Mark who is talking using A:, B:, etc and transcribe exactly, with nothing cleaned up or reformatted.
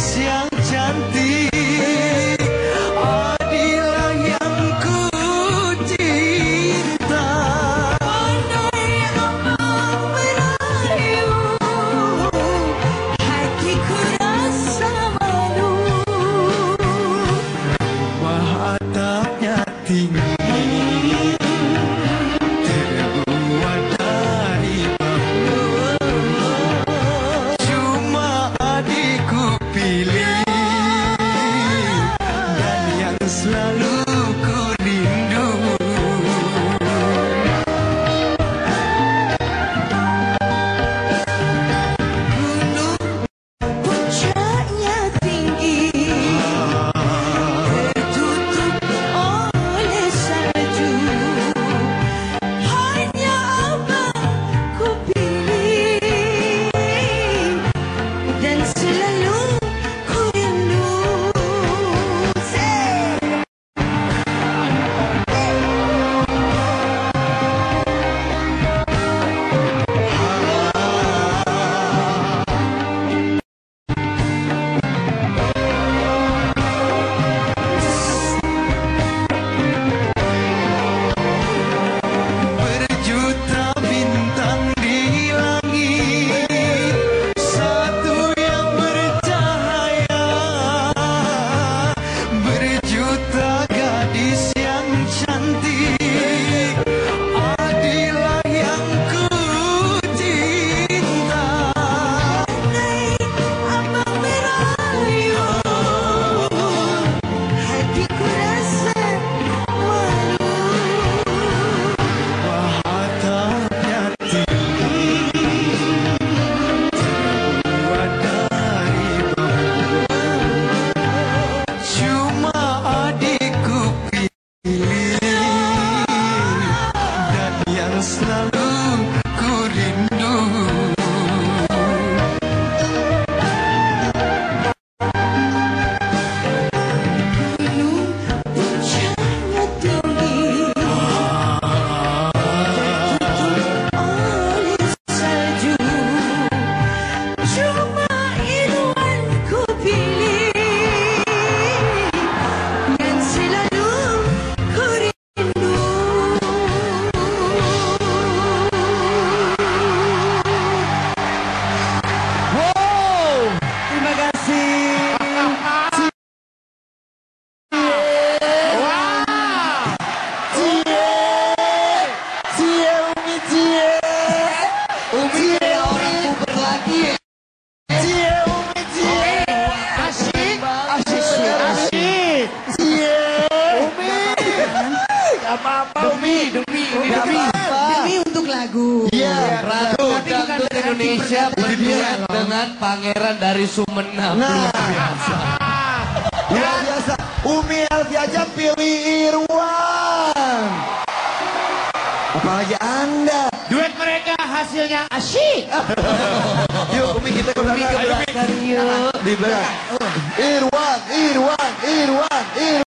A: yang cantik. Adilah yang ku cinta.
B: Andai abang merayu, hatiku rasa malu.
A: Rumah atapnya tinggi, terbuat dari bambu. Cuma adikku pilih, dan yang selalu ku rindu.
B: Gunung puncaknya tinggi, tertutup oleh salju. Hanya abang ku pilih, dan selalu ku rindu. Say.
A: Berjuta bintang di langit, satu yang bercahaya. Berjuta gadis yang cantik, adilah yang ku cinta.
B: Andai abang merayu, hatiku rasa malu.
A: Atapnya tinggi, terbuat dari bambu. Cuma adikku pilih, dan yang selalu ku rindu.
B: Gunung puncaknya tinggi, oleh salju. Cuma Irwan ku pilih, dan selalu ku rindu.
A: Wow, terima kasih. Cie, Umi Cie, Umi orang puber lagi. Cie, Umi Cie, asyik, asyik, asyik. Cie, Umi, gak apa-apa Umi, demi, demi,
B: Demi untuk lagu.
A: Iya,
C: Ratu Dangdut Indonesia berduet dengan pangeran dari Sumeneb.
A: Nah, luar biasa. Umi Elvi aja pilih Irwan. Apalagi Anda.
C: Duet mereka hasilnya asyik.
A: Yuk Umi kita ke belakang.
C: Yuk.
A: Di belakang. Irwan, Irwan, Irwan, Irwan.